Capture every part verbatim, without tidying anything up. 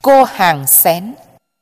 Cô hàng xén.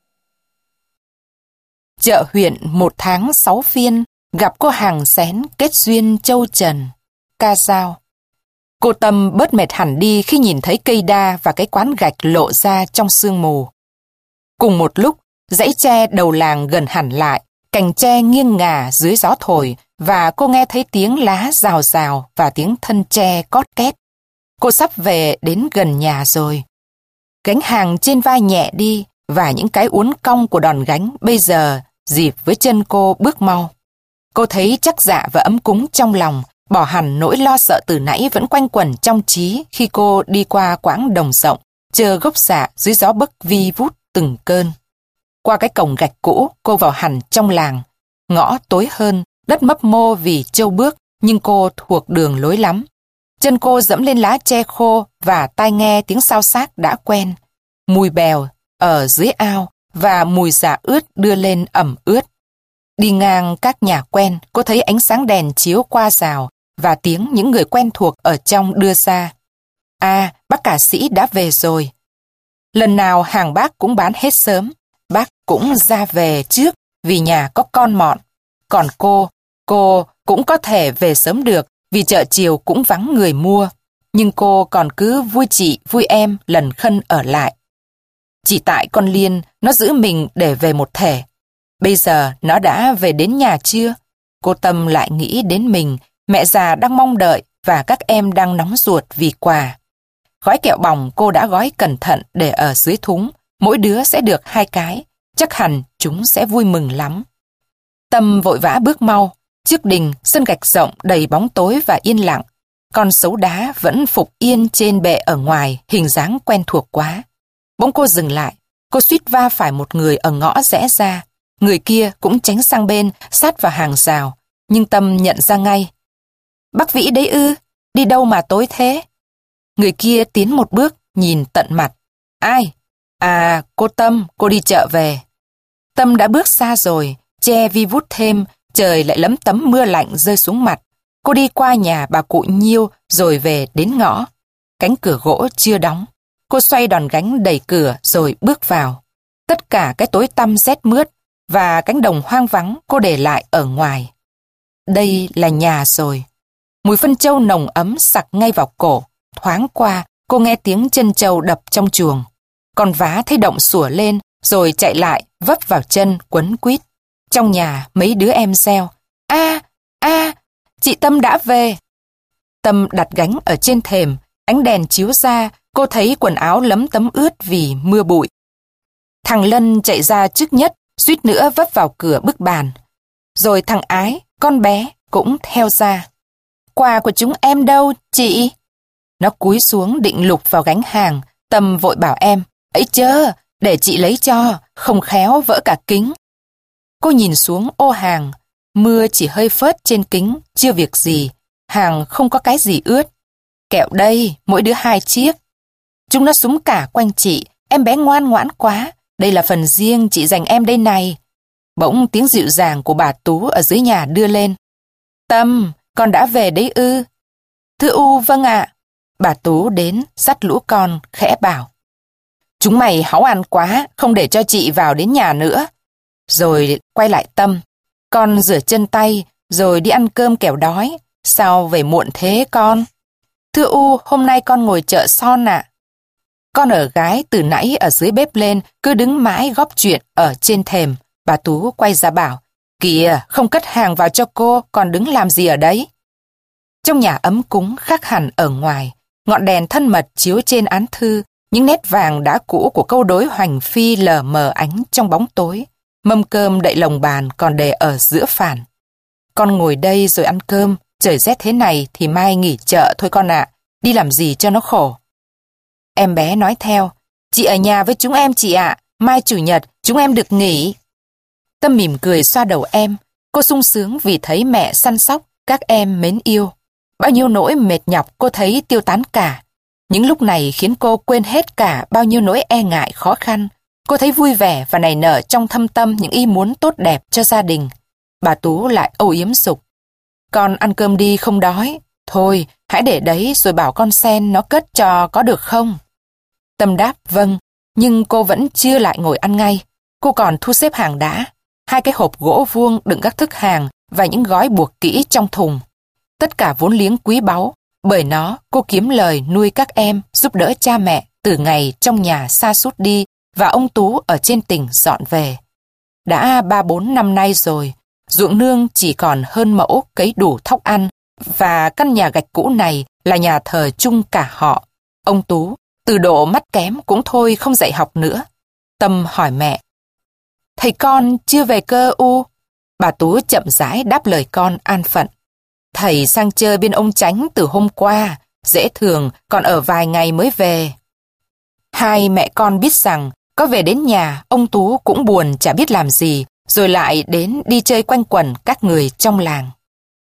Chợ huyện một tháng sáu phiên, gặp cô hàng xén kết duyên châu trần. Ca dao. Cô Tâm bớt mệt hẳn đi khi nhìn thấy cây đa và cái quán gạch lộ ra trong sương mù. Cùng một lúc, dãy tre đầu làng gần hẳn lại, cành tre nghiêng ngả dưới gió thổi, và cô nghe thấy tiếng lá rào rào và tiếng thân tre cót két. Cô sắp về đến gần nhà rồi. Gánh hàng trên vai nhẹ đi, và những cái uốn cong của đòn gánh bây giờ dịp với chân cô bước mau. Cô thấy chắc dạ và ấm cúng trong lòng, bỏ hẳn nỗi lo sợ từ nãy vẫn quanh quẩn trong trí khi cô đi qua quãng đồng rộng, chờ gốc xạ dưới gió bấc vi vút từng cơn. Qua cái cổng gạch cũ, cô vào hẳn trong làng. Ngõ tối hơn, đất mấp mô vì trâu bước, nhưng cô thuộc đường lối lắm. Chân cô dẫm lên lá tre khô và tai nghe tiếng xao xác đã quen. Mùi bèo ở dưới ao và mùi xả ướt đưa lên ẩm ướt. Đi ngang các nhà quen, cô thấy ánh sáng đèn chiếu qua rào và tiếng những người quen thuộc ở trong đưa ra. À, bác cả sĩ đã về rồi. Lần nào hàng bác cũng bán hết sớm, bác cũng ra về trước vì nhà có con mọn. Còn cô, cô cũng có thể về sớm được vì chợ chiều cũng vắng người mua. Nhưng cô còn cứ vui chị, vui em lần khân ở lại. Chỉ tại con Liên, nó giữ mình để về một thể. Bây giờ nó đã về đến nhà chưa? Cô Tâm lại nghĩ đến mình, mẹ già đang mong đợi và các em đang nóng ruột vì quà. Gói kẹo bỏng cô đã gói cẩn thận để ở dưới thúng, mỗi đứa sẽ được hai cái, chắc hẳn chúng sẽ vui mừng lắm. Tâm vội vã bước mau, trước đình sân gạch rộng đầy bóng tối và yên lặng. Con sấu đá vẫn phục yên trên bệ ở ngoài, hình dáng quen thuộc quá. Bỗng cô dừng lại, cô suýt va phải một người ở ngõ rẽ ra. Người kia cũng tránh sang bên, sát vào hàng rào, nhưng Tâm nhận ra ngay. Bác Vĩ đấy ư, đi đâu mà tối thế? Người kia tiến một bước, nhìn tận mặt. Ai? À, cô Tâm, cô đi chợ về. Tâm đã bước xa rồi, che vi vút thêm, trời lại lấm tấm mưa lạnh rơi xuống mặt. Cô đi qua nhà bà cụ Nhiêu rồi về đến ngõ. Cánh cửa gỗ chưa đóng. Cô xoay đòn gánh đẩy cửa rồi bước vào. Tất cả cái tối tăm rét mướt và cánh đồng hoang vắng cô để lại ở ngoài. Đây là nhà rồi. Mùi phân trâu nồng ấm sặc ngay vào cổ. Thoáng qua, cô nghe tiếng chân trâu đập trong chuồng. Con vá thấy động sủa lên, rồi chạy lại, vấp vào chân, quấn quýt. Trong nhà, mấy đứa em reo. A, a, chị Tâm đã về. Tâm đặt gánh ở trên thềm, ánh đèn chiếu ra, cô thấy quần áo lấm tấm ướt vì mưa bụi. Thằng Lân chạy ra trước nhất, suýt nữa vấp vào cửa bức bàn. Rồi thằng Ái, con bé, cũng theo ra. Quà của chúng em đâu, chị? Nó cúi xuống định lục vào gánh hàng. Tâm vội bảo em, ấy chớ, để chị lấy cho, không khéo vỡ cả kính. Cô nhìn xuống ô hàng, mưa chỉ hơi phớt trên kính, chưa việc gì, hàng không có cái gì ướt. Kẹo đây, mỗi đứa hai chiếc. Chúng nó súng cả quanh chị, em bé ngoan ngoãn quá, đây là phần riêng chị dành em đây này. Bỗng tiếng dịu dàng của bà Tú ở dưới nhà đưa lên. Tâm, con đã về đấy ư? Thưa U, vâng ạ. Bà Tú đến, dắt lũ con, khẽ bảo. Chúng mày háu ăn quá, không để cho chị vào đến nhà nữa. Rồi quay lại Tâm. Con rửa chân tay, rồi đi ăn cơm kẻo đói. Sao về muộn thế con? Thưa U, hôm nay con ngồi chợ Son ạ. Con ở gái từ nãy ở dưới bếp lên, cứ đứng mãi góp chuyện ở trên thềm. Bà Tú quay ra bảo, kìa, không cất hàng vào cho cô, còn đứng làm gì ở đấy? Trong nhà ấm cúng khác hẳn ở ngoài, ngọn đèn thân mật chiếu trên án thư, những nét vàng đã cũ của câu đối hoành phi lờ mờ ánh trong bóng tối. Mâm cơm đậy lồng bàn còn để ở giữa phản. Con ngồi đây rồi ăn cơm, trời rét thế này thì mai nghỉ chợ thôi con ạ, đi làm gì cho nó khổ. Em bé nói theo, chị ở nhà với chúng em chị ạ, mai chủ nhật chúng em được nghỉ. Tâm mỉm cười xoa đầu em, cô sung sướng vì thấy mẹ săn sóc, các em mến yêu. Bao nhiêu nỗi mệt nhọc cô thấy tiêu tán cả. Những lúc này khiến cô quên hết cả bao nhiêu nỗi e ngại khó khăn. Cô thấy vui vẻ và nảy nở trong thâm tâm những ý muốn tốt đẹp cho gia đình. Bà Tú lại âu yếm sục. Con ăn cơm đi không đói. Thôi, hãy để đấy rồi bảo con Sen nó cất cho có được không? Tâm đáp vâng, Nhưng cô vẫn chưa lại ngồi ăn ngay. Cô còn thu xếp hàng đã. Hai cái hộp gỗ vuông đựng các thức hàng và những gói buộc kỹ trong thùng. Tất cả vốn liếng quý báu. Bởi nó, cô kiếm lời nuôi các em, giúp đỡ cha mẹ từ ngày trong nhà sa sút đi và ông Tú ở trên tỉnh dọn về. Đã ba bốn năm nay rồi, ruộng nương chỉ còn hơn mẫu cấy đủ thóc ăn, và căn nhà gạch cũ này là nhà thờ chung cả họ. Ông Tú, từ độ mắt kém cũng thôi không dạy học nữa. Tâm hỏi mẹ: "Thầy con chưa về cơ u?" Bà Tú chậm rãi đáp lời con an phận: "Thầy sang chơi bên ông Chánh từ hôm qua, dễ thường còn ở vài ngày mới về." Hai mẹ con biết rằng có về đến nhà, ông Tú cũng buồn chả biết làm gì, rồi lại đến đi chơi quanh quẩn các người trong làng.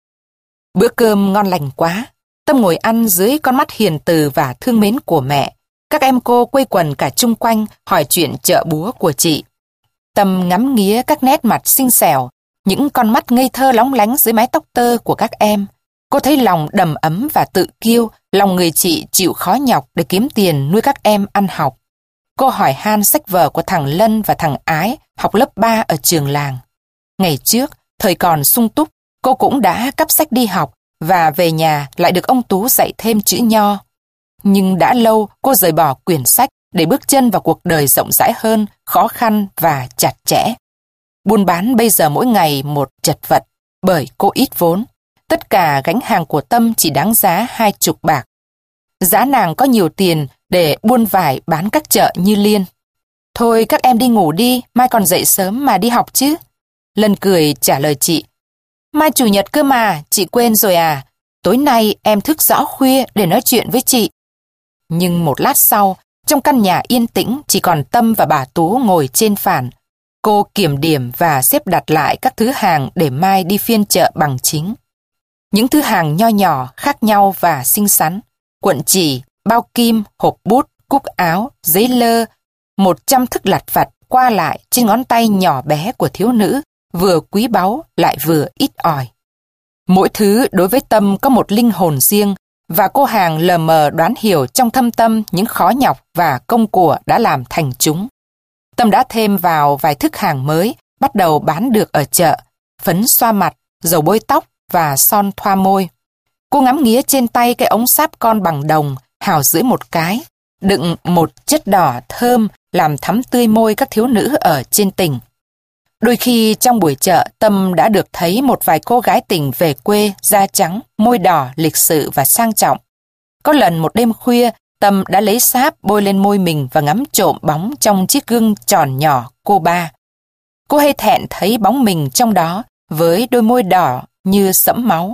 Bữa cơm ngon lành quá. Tâm ngồi ăn dưới con mắt hiền từ và thương mến của mẹ. Các em cô quây quần cả chung quanh hỏi chuyện chợ búa của chị. Tâm ngắm nghía các nét mặt xinh xẻo, những con mắt ngây thơ lóng lánh dưới mái tóc tơ của các em. Cô thấy lòng đầm ấm và tự kiêu, lòng người chị chịu khó nhọc để kiếm tiền nuôi các em ăn học. Cô hỏi han sách vở của thằng Lân và thằng Ái học lớp ba ở trường làng. Ngày trước, thời còn sung túc, cô cũng đã cắp sách đi học và về nhà lại được ông Tú dạy thêm chữ nho. Nhưng đã lâu cô rời bỏ quyển sách để bước chân vào cuộc đời rộng rãi hơn, khó khăn và chặt chẽ. Buôn bán bây giờ mỗi ngày một chật vật, bởi cô ít vốn. Tất cả gánh hàng của Tâm chỉ đáng giá hai chục bạc. Giá nàng có nhiều tiền để buôn vải bán các chợ như Liên. "Thôi các em đi ngủ đi, mai còn dậy sớm mà đi học chứ." Lân cười trả lời chị: "Mai chủ nhật cơ mà, chị quên rồi à? Tối nay em thức rõ khuya để nói chuyện với chị." Nhưng một lát sau, trong căn nhà yên tĩnh chỉ còn Tâm và bà Tú ngồi trên phản. Cô kiểm điểm và xếp đặt lại các thứ hàng để mai đi phiên chợ bằng chính. Những thứ hàng nho nhỏ, khác nhau và xinh xắn. Cuộn chỉ, bao kim, hộp bút, cúc áo, giấy lơ, một trăm thức lặt vặt qua lại trên ngón tay nhỏ bé của thiếu nữ, vừa quý báu lại vừa ít ỏi. Mỗi thứ đối với Tâm có một linh hồn riêng, và cô hàng lờ mờ đoán hiểu trong thâm tâm những khó nhọc và công của đã làm thành chúng. Tâm đã thêm vào vài thức hàng mới, bắt đầu bán được ở chợ: phấn xoa mặt, dầu bôi tóc và son thoa môi. Cô ngắm nghía trên tay cái ống sáp con bằng đồng, hào dưới một cái, đựng một chất đỏ thơm làm thắm tươi môi các thiếu nữ ở trên tỉnh. Đôi khi trong buổi chợ, Tâm đã được thấy một vài cô gái tỉnh về quê, da trắng, môi đỏ, lịch sự và sang trọng. Có lần một đêm khuya, Tâm đã lấy sáp bôi lên môi mình và ngắm trộm bóng trong chiếc gương tròn nhỏ cô ba. Cô hay thẹn thấy bóng mình trong đó với đôi môi đỏ như sẫm máu.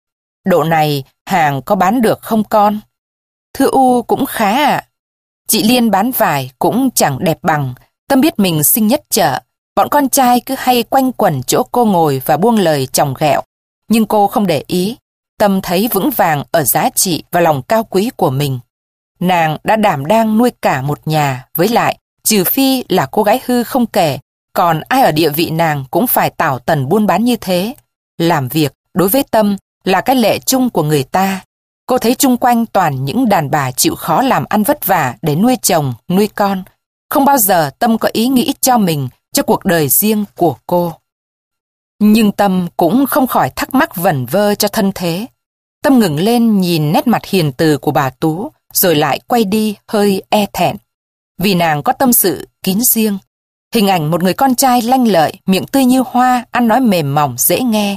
"Độ này hàng có bán được không con?" "Thưa U cũng khá ạ." Chị Liên bán vải cũng chẳng đẹp bằng. Tâm biết mình xinh nhất chợ. Bọn con trai cứ hay quanh quẩn chỗ cô ngồi và buông lời chòng ghẹo. Nhưng cô không để ý. Tâm thấy vững vàng ở giá trị và lòng cao quý của mình. Nàng đã đảm đang nuôi cả một nhà, với lại, trừ phi là cô gái hư không kể, còn ai ở địa vị nàng cũng phải tảo tần buôn bán như thế. Làm việc, đối với Tâm, là cái lệ chung của người ta. Cô thấy chung quanh toàn những đàn bà chịu khó làm ăn vất vả để nuôi chồng, nuôi con. Không bao giờ Tâm có ý nghĩ cho mình, cho cuộc đời riêng của cô. Nhưng Tâm cũng không khỏi thắc mắc vẩn vơ cho thân thế. Tâm ngừng lên nhìn nét mặt hiền từ của bà Tú, rồi lại quay đi hơi e thẹn. Vì nàng có tâm sự kín riêng. Hình ảnh một người con trai lanh lợi, miệng tươi như hoa, ăn nói mềm mỏng dễ nghe.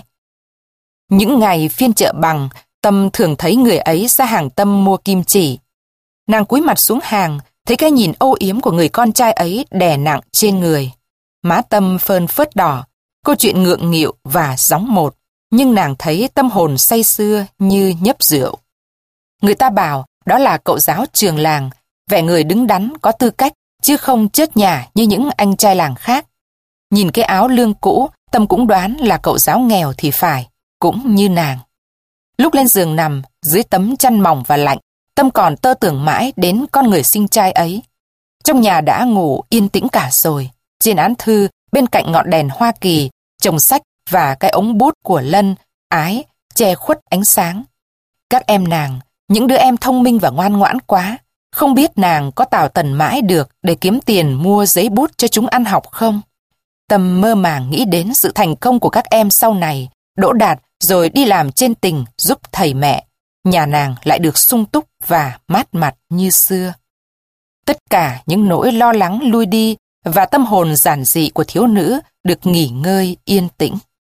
Những ngày phiên chợ bằng, Tâm thường thấy người ấy ra hàng Tâm mua kim chỉ. Nàng cúi mặt xuống hàng, thấy cái nhìn âu yếm của người con trai ấy đè nặng trên người. Má Tâm phơn phớt đỏ, câu chuyện ngượng nghịu và gióng một, nhưng nàng thấy tâm hồn say sưa như nhấp rượu. Người ta bảo đó là cậu giáo trường làng, vẻ người đứng đắn có tư cách, chứ không chớt nhả như những anh trai làng khác. Nhìn cái áo lương cũ, Tâm cũng đoán là cậu giáo nghèo thì phải, cũng như nàng. Lúc lên giường nằm, dưới tấm chăn mỏng và lạnh, Tâm còn tơ tưởng mãi đến con người sinh trai ấy. Trong nhà đã ngủ yên tĩnh cả rồi. Trên án thư, bên cạnh ngọn đèn Hoa Kỳ, chồng sách và cái ống bút của Lân, Ái, che khuất ánh sáng. Các em nàng, những đứa em thông minh và ngoan ngoãn quá, Không biết nàng có tảo tần mãi được để kiếm tiền mua giấy bút cho chúng ăn học không? Tâm mơ màng nghĩ đến sự thành công của các em sau này, đỗ đạt rồi đi làm trên tỉnh giúp thầy mẹ. Nhà nàng lại được sung túc và mát mặt như xưa. Tất cả những nỗi lo lắng lui đi và tâm hồn giản dị của thiếu nữ được nghỉ ngơi yên tĩnh.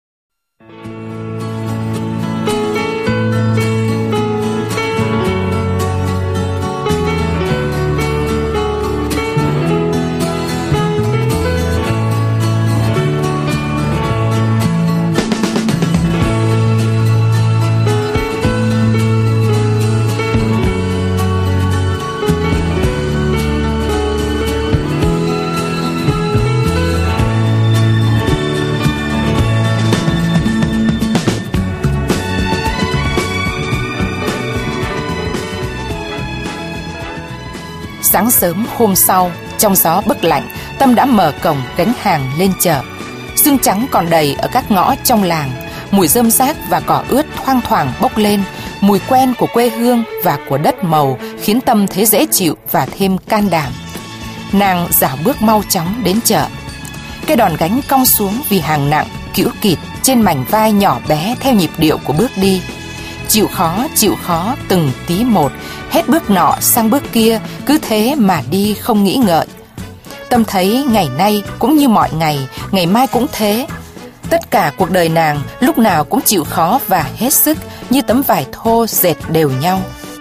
Sáng sớm hôm sau, trong gió bấc lạnh, Tâm đã mở cổng gánh hàng lên chợ. Sương trắng còn đầy ở các ngõ trong làng, mùi rơm rác và cỏ ướt thoang thoảng bốc lên, mùi quen của quê hương và của đất màu khiến Tâm thấy dễ chịu và thêm can đảm. Nàng dạo bước mau chóng đến chợ. Cái đòn gánh cong xuống vì hàng nặng, kĩu kịt trên mảnh vai nhỏ bé theo nhịp điệu của bước đi. Chịu khó, chịu khó từng tí một, hết bước nọ sang bước kia, cứ thế mà đi không nghĩ ngợi. Tâm thấy ngày nay cũng như mọi ngày, ngày mai cũng thế. Tất cả cuộc đời nàng lúc nào cũng chịu khó và hết sức, như tấm vải thô dệt đều nhau.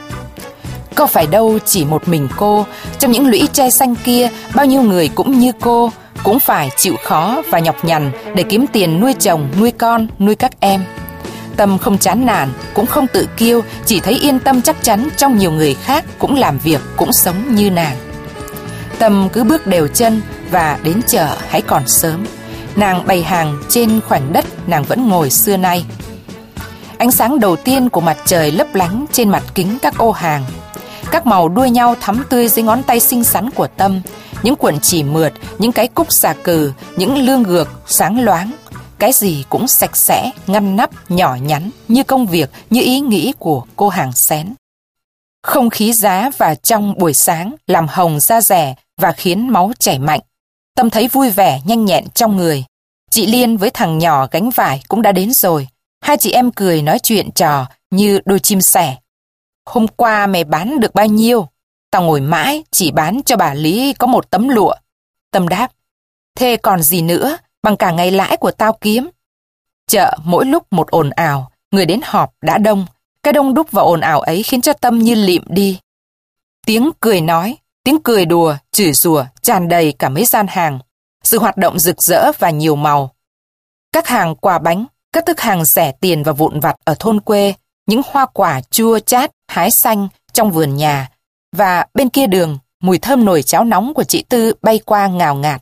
Có phải đâu chỉ một mình cô, trong những lũy tre xanh kia, bao nhiêu người cũng như cô, cũng phải chịu khó và nhọc nhằn để kiếm tiền nuôi chồng, nuôi con, nuôi các em. Tâm không chán nản, cũng không tự kiêu, chỉ thấy yên tâm chắc chắn trong nhiều người khác cũng làm việc, cũng sống như nàng. Tâm cứ bước đều chân và đến chợ hãy còn sớm. Nàng bày hàng trên khoảnh đất nàng vẫn ngồi xưa nay. Ánh sáng đầu tiên của mặt trời lấp lánh trên mặt kính các ô hàng. Các màu đua nhau thắm tươi dưới ngón tay xinh xắn của Tâm. Những cuộn chỉ mượt, những cái cúc xà cừ, những lương gược sáng loáng. Cái gì cũng sạch sẽ, ngăn nắp, nhỏ nhắn, như công việc, như ý nghĩ của cô hàng xén. Không khí giá và trong buổi sáng làm hồng da dẻ và khiến máu chảy mạnh. Tâm thấy vui vẻ nhanh nhẹn trong người. Chị Liên với thằng nhỏ gánh vải cũng đã đến rồi. Hai chị em cười nói chuyện trò như đôi chim sẻ. Hôm qua mày bán được bao nhiêu? Tao ngồi mãi chỉ bán cho bà Lý có một tấm lụa. Tâm đáp, thế còn gì nữa, bằng cả ngày lãi của tao kiếm. Chợ mỗi lúc một ồn ào, người đến họp đã đông. Cái đông đúc và ồn ào ấy khiến cho Tâm như lịm đi. Tiếng cười nói, tiếng cười đùa, chửi rủa tràn đầy cả mấy gian hàng. Sự hoạt động rực rỡ và nhiều màu. Các hàng quà bánh, các thức hàng rẻ tiền và vụn vặt ở thôn quê, những hoa quả chua chát, hái xanh trong vườn nhà. Và bên kia đường, mùi thơm nồi cháo nóng của chị Tư bay qua ngào ngạt.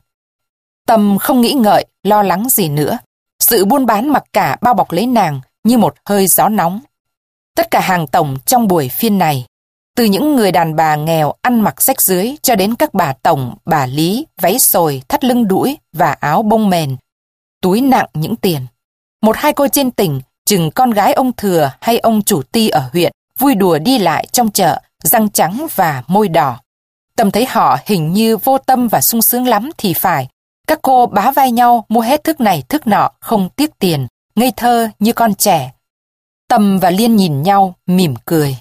Tâm không nghĩ ngợi, lo lắng gì nữa. Sự buôn bán mặc cả bao bọc lấy nàng như một hơi gió nóng. Tất cả hàng tổng trong buổi phiên này, từ những người đàn bà nghèo ăn mặc rách rưới cho đến các bà tổng, bà Lý, váy xồi, thắt lưng đũi và áo bông mền, túi nặng những tiền. Một hai cô trên tỉnh, chừng con gái ông thừa hay ông chủ ty ở huyện, vui đùa đi lại trong chợ, răng trắng và môi đỏ. Tâm thấy họ hình như vô tâm và sung sướng lắm thì phải. Các cô bá vai nhau mua hết thức này thức nọ, không tiếc tiền, ngây thơ như con trẻ. Tâm và Liên nhìn nhau, mỉm cười.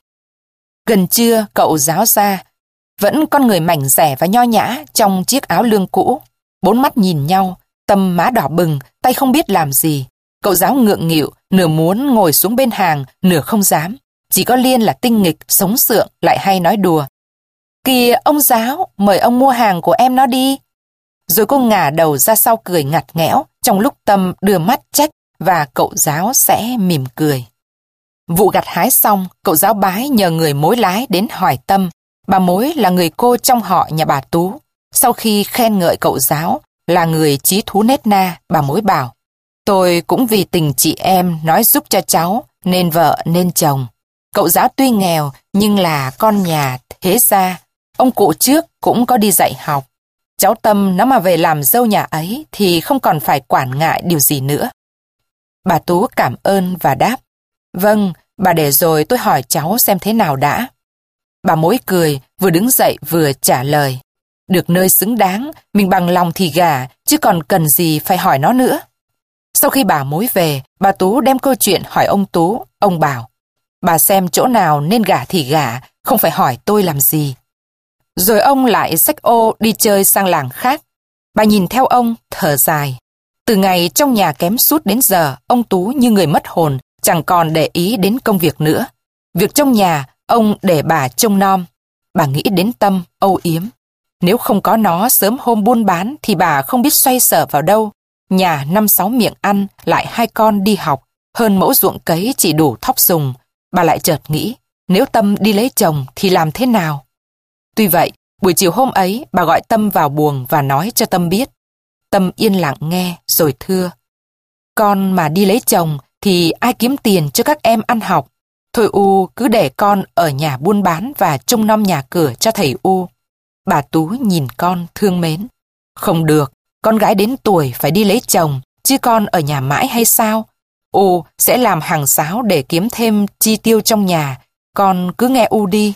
Gần trưa, cậu giáo ra, vẫn con người mảnh rẻ và nho nhã trong chiếc áo lương cũ. Bốn mắt nhìn nhau, Tâm má đỏ bừng, tay không biết làm gì. Cậu giáo ngượng nghịu, nửa muốn ngồi xuống bên hàng, nửa không dám. Chỉ có Liên là tinh nghịch, sống sượng, lại hay nói đùa. Kìa ông giáo, mời ông mua hàng của em nó đi. Rồi cô ngả đầu ra sau cười ngặt nghẽo, trong lúc Tâm đưa mắt trách và cậu giáo sẽ mỉm cười. Vụ gặt hái xong, cậu giáo bái nhờ người mối lái đến hỏi Tâm. Bà mối là người cô trong họ nhà bà Tú. Sau khi khen ngợi cậu giáo là người chí thú nết na, bà mối bảo, tôi cũng vì tình chị em nói giúp cho cháu, nên vợ nên chồng. Cậu giáo tuy nghèo nhưng là con nhà thế gia, ông cụ trước cũng có đi dạy học. Cháu Tâm nó mà về làm dâu nhà ấy thì không còn phải quản ngại điều gì nữa. Bà Tú cảm ơn và đáp, vâng, bà để rồi tôi hỏi cháu xem thế nào đã. Bà mối cười, vừa đứng dậy vừa trả lời. Được nơi xứng đáng, mình bằng lòng thì gả, chứ còn cần gì phải hỏi nó nữa. Sau khi bà mối về, bà Tú đem câu chuyện hỏi ông Tú. Ông bảo, bà xem chỗ nào nên gả thì gả, không phải hỏi tôi làm gì. Rồi ông lại xách ô đi chơi sang làng khác. Bà nhìn theo ông, thở dài. Từ ngày trong nhà kém sút đến giờ, ông Tú như người mất hồn, chẳng còn để ý đến công việc nữa. Việc trong nhà, ông để bà trông nom. Bà nghĩ đến Tâm, âu yếm. Nếu không có nó sớm hôm buôn bán thì bà không biết xoay sở vào đâu. Nhà năm sáu miệng ăn, lại hai con đi học, hơn mẫu ruộng cấy chỉ đủ thóc dùng. Bà lại chợt nghĩ, nếu Tâm đi lấy chồng thì làm thế nào? Tuy vậy, buổi chiều hôm ấy, bà gọi Tâm vào buồng và nói cho Tâm biết. Tâm yên lặng nghe rồi thưa. Con mà đi lấy chồng thì ai kiếm tiền cho các em ăn học? Thôi U cứ để con ở nhà buôn bán và trông nom nhà cửa cho thầy U. Bà Tú nhìn con thương mến. Không được, con gái đến tuổi phải đi lấy chồng, chứ con ở nhà mãi hay sao? U sẽ làm hàng sáo để kiếm thêm chi tiêu trong nhà, con cứ nghe U đi.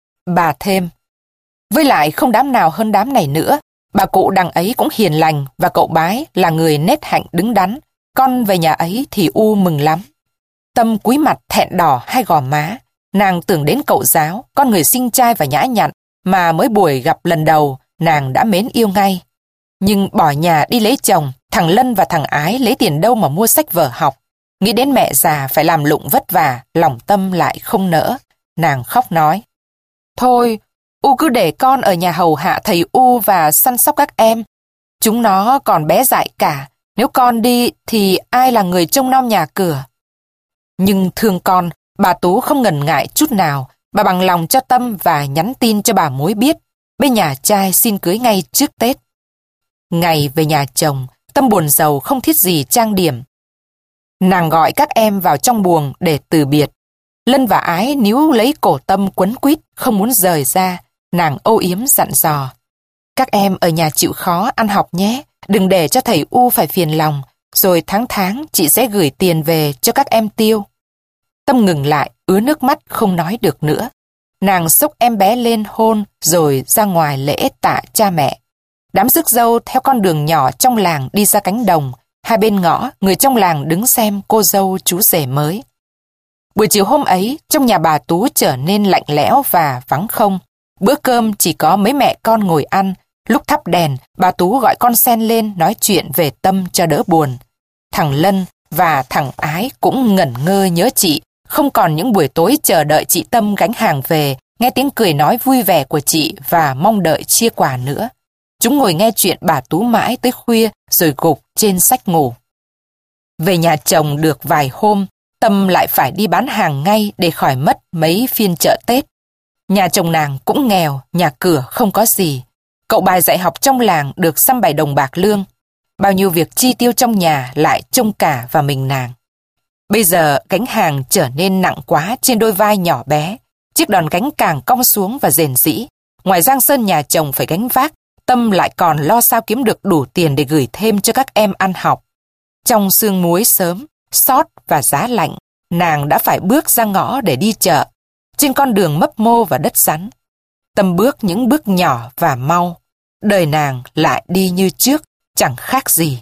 Bà thêm. Với lại không đám nào hơn đám này nữa, bà cụ đằng ấy cũng hiền lành và cậu Bái là người nết hạnh đứng đắn. Con về nhà ấy thì U mừng lắm. Tâm cúi mặt thẹn đỏ hai gò má. Nàng tưởng đến cậu Giáo, con người xinh trai và nhã nhặn, mà mới buổi gặp lần đầu, nàng đã mến yêu ngay. Nhưng bỏ nhà đi lấy chồng, thằng Lân và thằng Ái lấy tiền đâu mà mua sách vở học. Nghĩ đến mẹ già phải làm lụng vất vả, lòng Tâm lại không nỡ. Nàng khóc nói. Thôi, U cứ để con ở nhà hầu hạ thầy U và săn sóc các em. Chúng nó còn bé dại cả, nếu con đi thì ai là người trông nom nhà cửa? Nhưng thương con, bà Tú không ngần ngại chút nào. Bà bằng lòng cho Tâm và nhắn tin cho bà mối biết. Bên nhà trai xin cưới ngay trước Tết. Ngày về nhà chồng, Tâm buồn rầu không thiết gì trang điểm. Nàng gọi các em vào trong buồng để từ biệt. Lân và Ái níu lấy cổ Tâm quấn quýt, không muốn rời ra. Nàng âu yếm dặn dò. Các em ở nhà chịu khó ăn học nhé, đừng để cho thầy U phải phiền lòng, rồi tháng tháng chị sẽ gửi tiền về cho các em tiêu. Tâm ngừng lại, ứa nước mắt không nói được nữa. Nàng xốc em bé lên hôn rồi ra ngoài lễ tạ cha mẹ. Đám rước dâu theo con đường nhỏ trong làng đi ra cánh đồng, hai bên ngõ người trong làng đứng xem cô dâu chú rể mới. Buổi chiều hôm ấy, trong nhà bà Tú trở nên lạnh lẽo và vắng không. Bữa cơm chỉ có mấy mẹ con ngồi ăn. Lúc thắp đèn, bà Tú gọi con Sen lên nói chuyện về Tâm cho đỡ buồn. Thằng Lân và thằng Ái cũng ngẩn ngơ nhớ chị, không còn những buổi tối chờ đợi chị Tâm gánh hàng về, nghe tiếng cười nói vui vẻ của chị và mong đợi chia quà nữa. Chúng ngồi nghe chuyện bà Tú mãi tới khuya rồi gục trên sách ngủ. Về nhà chồng được vài hôm, Tâm lại phải đi bán hàng ngay để khỏi mất mấy phiên chợ Tết. Nhà chồng nàng cũng nghèo, nhà cửa không có gì. Cậu Bài dạy học trong làng được xăm bảy đồng bạc lương. Bao nhiêu việc chi tiêu trong nhà lại trông cả vào mình nàng. Bây giờ gánh hàng trở nên nặng quá trên đôi vai nhỏ bé. Chiếc đòn gánh càng cong xuống và rền rĩ. Ngoài giang sơn nhà chồng phải gánh vác, Tâm lại còn lo sao kiếm được đủ tiền để gửi thêm cho các em ăn học. Trong sương muối sớm, sót và giá lạnh, nàng đã phải bước ra ngõ để đi chợ. Trên con đường mấp mô và đất sắn, Tâm bước những bước nhỏ và mau. Đời nàng lại đi như trước, chẳng khác gì.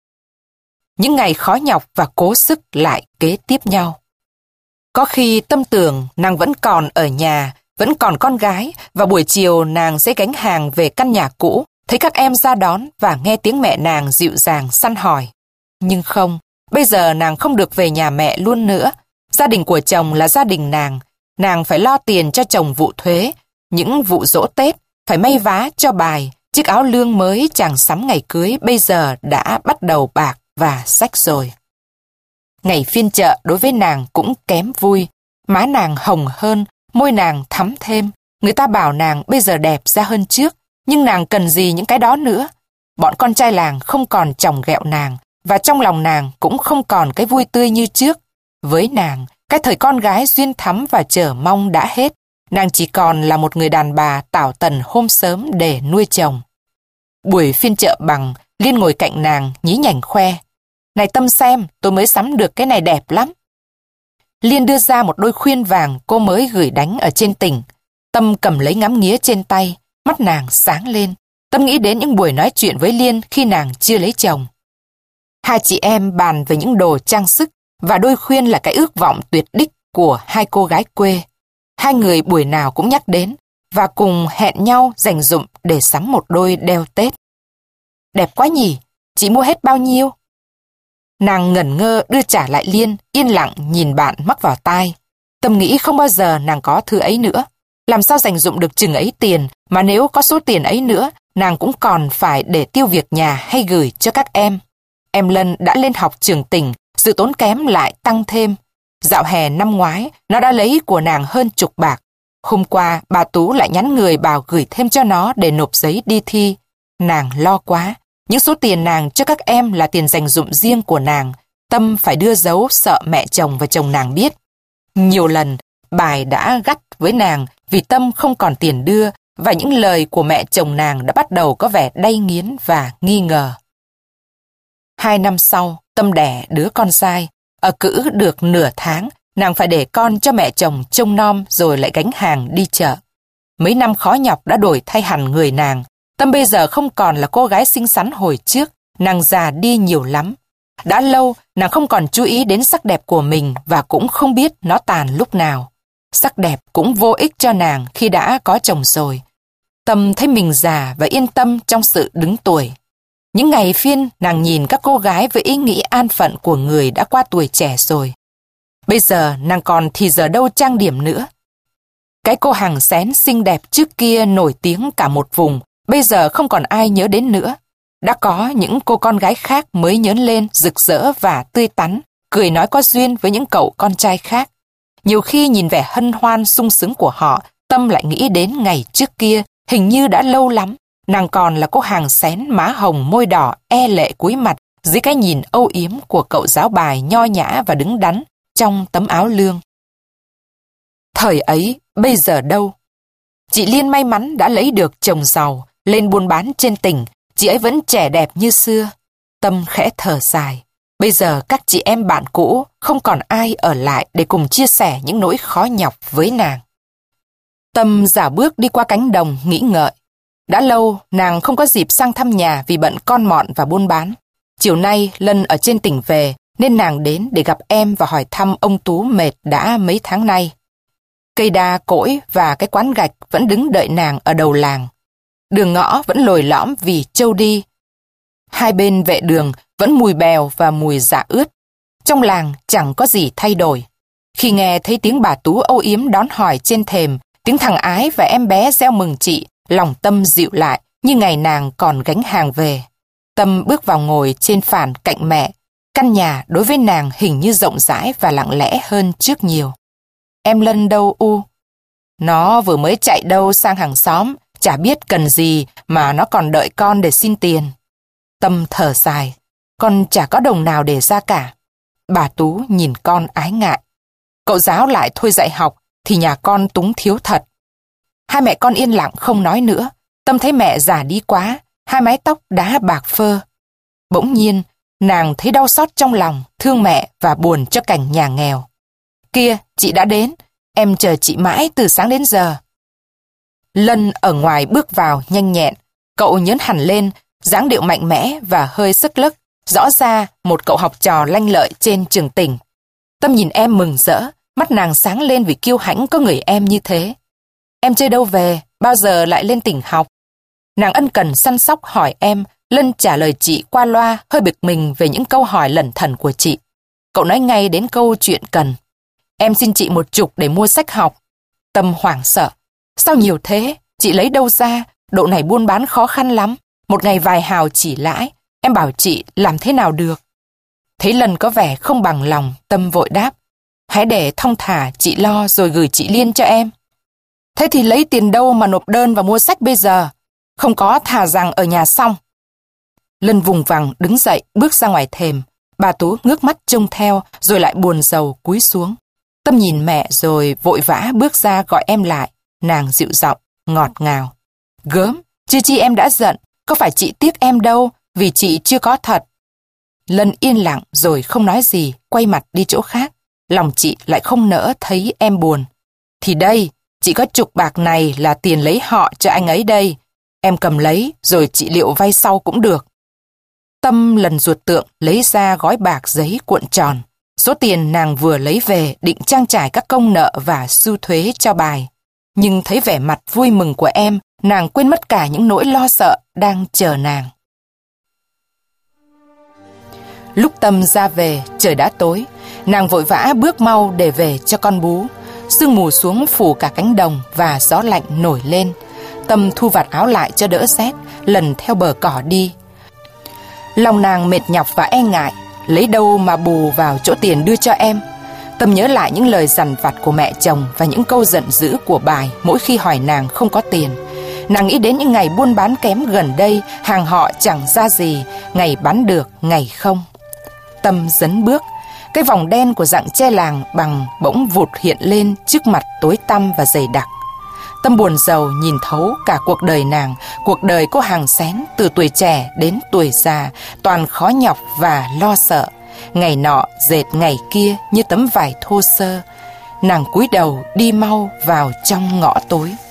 Những ngày khó nhọc và cố sức lại kế tiếp nhau. Có khi Tâm tưởng nàng vẫn còn ở nhà, vẫn còn con gái, và buổi chiều nàng sẽ gánh hàng về căn nhà cũ, thấy các em ra đón và nghe tiếng mẹ nàng dịu dàng săn hỏi. Nhưng không, bây giờ nàng không được về nhà mẹ luôn nữa. Gia đình của chồng là gia đình nàng. Nàng phải lo tiền cho chồng vụ thuế, những vụ giỗ Tết, phải may vá cho Bài. Chiếc áo lương mới chàng sắm ngày cưới bây giờ đã bắt đầu bạc và rách rồi. Ngày phiên chợ đối với nàng cũng kém vui. Má nàng hồng hơn, môi nàng thắm thêm. Người ta bảo nàng bây giờ đẹp ra hơn trước, nhưng nàng cần gì những cái đó nữa. Bọn con trai làng không còn chòng ghẹo nàng, và trong lòng nàng cũng không còn cái vui tươi như trước. Với nàng, cái thời con gái duyên thắm và chờ mong đã hết. Nàng chỉ còn là một người đàn bà tảo tần hôm sớm để nuôi chồng. Buổi phiên chợ bằng, Liên ngồi cạnh nàng nhí nhảnh khoe. Này Tâm xem, tôi mới sắm được cái này đẹp lắm. Liên đưa ra một đôi khuyên vàng cô mới gửi đánh ở trên tỉnh. Tâm cầm lấy ngắm nghía trên tay, mắt nàng sáng lên. Tâm nghĩ đến những buổi nói chuyện với Liên khi nàng chưa lấy chồng. Hai chị em bàn về những đồ trang sức và đôi khuyên là cái ước vọng tuyệt đích của hai cô gái quê. Hai người buổi nào cũng nhắc đến và cùng hẹn nhau dành dụm để sắm một đôi đeo Tết. Đẹp quá nhỉ, chị mua hết bao nhiêu? Nàng ngẩn ngơ đưa trả lại Liên, yên lặng nhìn bạn mắc vào tai. Tâm nghĩ không bao giờ nàng có thứ ấy nữa. Làm sao dành dụm được chừng ấy tiền, mà nếu có số tiền ấy nữa, nàng cũng còn phải để tiêu việc nhà hay gửi cho các em. Em Lân đã lên học trường tỉnh, sự tốn kém lại tăng thêm. Dạo hè năm ngoái, nó đã lấy của nàng hơn chục bạc. Hôm qua, bà Tú lại nhắn người bảo gửi thêm cho nó để nộp giấy đi thi. Nàng lo quá. Những số tiền nàng cho các em là tiền dành dụm riêng của nàng. Tâm phải đưa dấu sợ mẹ chồng và chồng nàng biết. Nhiều lần, Bài đã gắt với nàng vì Tâm không còn tiền đưa và những lời của mẹ chồng nàng đã bắt đầu có vẻ đay nghiến và nghi ngờ. Hai năm sau, Tâm đẻ đứa con trai. Ở cữ được nửa tháng, nàng phải để con cho mẹ chồng trông nom rồi lại gánh hàng đi chợ. Mấy năm khó nhọc đã đổi thay hẳn người nàng. Tâm bây giờ không còn là cô gái xinh xắn hồi trước, nàng già đi nhiều lắm. Đã lâu, nàng không còn chú ý đến sắc đẹp của mình và cũng không biết nó tàn lúc nào. Sắc đẹp cũng vô ích cho nàng khi đã có chồng rồi. Tâm thấy mình già và yên tâm trong sự đứng tuổi. Những ngày phiên nàng nhìn các cô gái với ý nghĩ an phận của người đã qua tuổi trẻ rồi. Bây giờ nàng còn thì giờ đâu trang điểm nữa. Cái cô hàng xén xinh đẹp trước kia nổi tiếng cả một vùng, bây giờ không còn ai nhớ đến nữa. Đã có những cô con gái khác mới nhớn lên rực rỡ và tươi tắn, cười nói có duyên với những cậu con trai khác. Nhiều khi nhìn vẻ hân hoan sung sướng của họ, Tâm lại nghĩ đến ngày trước kia, hình như đã lâu lắm. Nàng còn là cô hàng xén má hồng môi đỏ e lệ cúi mặt dưới cái nhìn âu yếm của cậu giáo Bài nho nhã và đứng đắn trong tấm áo lương. Thời ấy, bây giờ đâu? Chị Liên may mắn đã lấy được chồng giàu, lên buôn bán trên tỉnh, chị ấy vẫn trẻ đẹp như xưa. Tâm khẽ thở dài. Bây giờ các chị em bạn cũ không còn ai ở lại để cùng chia sẻ những nỗi khó nhọc với nàng. Tâm dạo bước đi qua cánh đồng nghĩ ngợi. Đã lâu nàng không có dịp sang thăm nhà vì bận con mọn và buôn bán. Chiều nay Lân ở trên tỉnh về nên nàng đến để gặp em và hỏi thăm ông Tú mệt đã mấy tháng nay. Cây đa cỗi và cái quán gạch vẫn đứng đợi nàng ở đầu làng. Đường ngõ vẫn lồi lõm vì trâu đi. Hai bên vệ đường vẫn mùi bèo và mùi dạ ướt. Trong làng chẳng có gì thay đổi. Khi nghe thấy tiếng bà Tú âu yếm đón hỏi trên thềm, tiếng thằng Ái và em bé reo mừng chị, lòng Tâm dịu lại như ngày nàng còn gánh hàng về. Tâm bước vào ngồi trên phản cạnh mẹ. Căn nhà đối với nàng hình như rộng rãi và lặng lẽ hơn trước nhiều. Em Lân đâu U? Nó vừa mới chạy đâu sang hàng xóm, chả biết cần gì mà nó còn đợi con để xin tiền. Tâm thở dài, con chả có đồng nào để ra cả. Bà Tú nhìn con ái ngại. Cậu giáo lại thôi dạy học thì nhà con túng thiếu thật. Hai mẹ con yên lặng không nói nữa. Tâm thấy mẹ già đi quá, hai mái tóc đá bạc phơ. Bỗng nhiên, nàng thấy đau xót trong lòng, thương mẹ và buồn cho cảnh nhà nghèo. Kia, chị đã đến, em chờ chị mãi từ sáng đến giờ. Lân ở ngoài bước vào nhanh nhẹn, cậu nhớn hẳn lên, dáng điệu mạnh mẽ và hơi sức lức, rõ ra một cậu học trò lanh lợi trên trường tỉnh. Tâm nhìn em mừng rỡ, mắt nàng sáng lên vì kiêu hãnh có người em như thế. Em chơi đâu về, bao giờ lại lên tỉnh học? Nàng ân cần săn sóc hỏi em, Lân trả lời chị qua loa hơi bực mình về những câu hỏi lẩn thẩn của chị. Cậu nói ngay đến câu chuyện cần. Em xin chị một chục để mua sách học. Tâm hoảng sợ. Sao nhiều thế? Chị lấy đâu ra? Độ này buôn bán khó khăn lắm. Một ngày vài hào chỉ lãi. Em bảo chị làm thế nào được? Thấy Lân có vẻ không bằng lòng, Tâm vội đáp. Hãy để thong thả chị lo rồi gửi chị Liên cho em. Thế thì lấy tiền đâu mà nộp đơn và mua sách bây giờ? Không có thà rằng ở nhà xong. Lân vùng vằng đứng dậy bước ra ngoài thềm. Bà Tú ngước mắt trông theo rồi lại buồn rầu cúi xuống. Tâm nhìn mẹ rồi vội vã bước ra gọi em lại. Nàng dịu giọng, ngọt ngào. Gớm, chưa chi em đã giận. Có phải chị tiếc em đâu, vì chị chưa có thật. Lân yên lặng rồi không nói gì, quay mặt đi chỗ khác. Lòng chị lại không nỡ thấy em buồn. Thì đây, Chỉ có chục bạc này là tiền lấy họ cho anh ấy đây. Em cầm lấy, rồi chị liệu vay sau cũng được. Tâm lần ruột tượng lấy ra gói bạc giấy cuộn tròn. Số tiền nàng vừa lấy về định trang trải các công nợ và sưu thuế cho bài. Nhưng thấy vẻ mặt vui mừng của em, nàng quên mất cả những nỗi lo sợ đang chờ nàng. Lúc Tâm ra về, trời đã tối. Nàng vội vã bước mau để về cho con bú. Sương mù xuống phủ cả cánh đồng và gió lạnh nổi lên. Tâm thu vạt áo lại cho đỡ rét, lần theo bờ cỏ đi. Lòng nàng mệt nhọc và e ngại, lấy đâu mà bù vào chỗ tiền đưa cho em. Tâm nhớ lại những lời dằn vặt của mẹ chồng và những câu giận dữ của bài mỗi khi hỏi nàng không có tiền. Nàng nghĩ đến những ngày buôn bán kém gần đây, hàng họ chẳng ra gì, ngày bán được, ngày không. Tâm dấn bước, cái vòng đen của rặng tre làng bằng bỗng vụt hiện lên trước mặt tối tăm và dày đặc. Tâm buồn rầu nhìn thấu cả cuộc đời nàng, cuộc đời cô hàng xén từ tuổi trẻ đến tuổi già, toàn khó nhọc và lo sợ. Ngày nọ dệt ngày kia như tấm vải thô sơ. Nàng cúi đầu đi mau vào trong ngõ tối.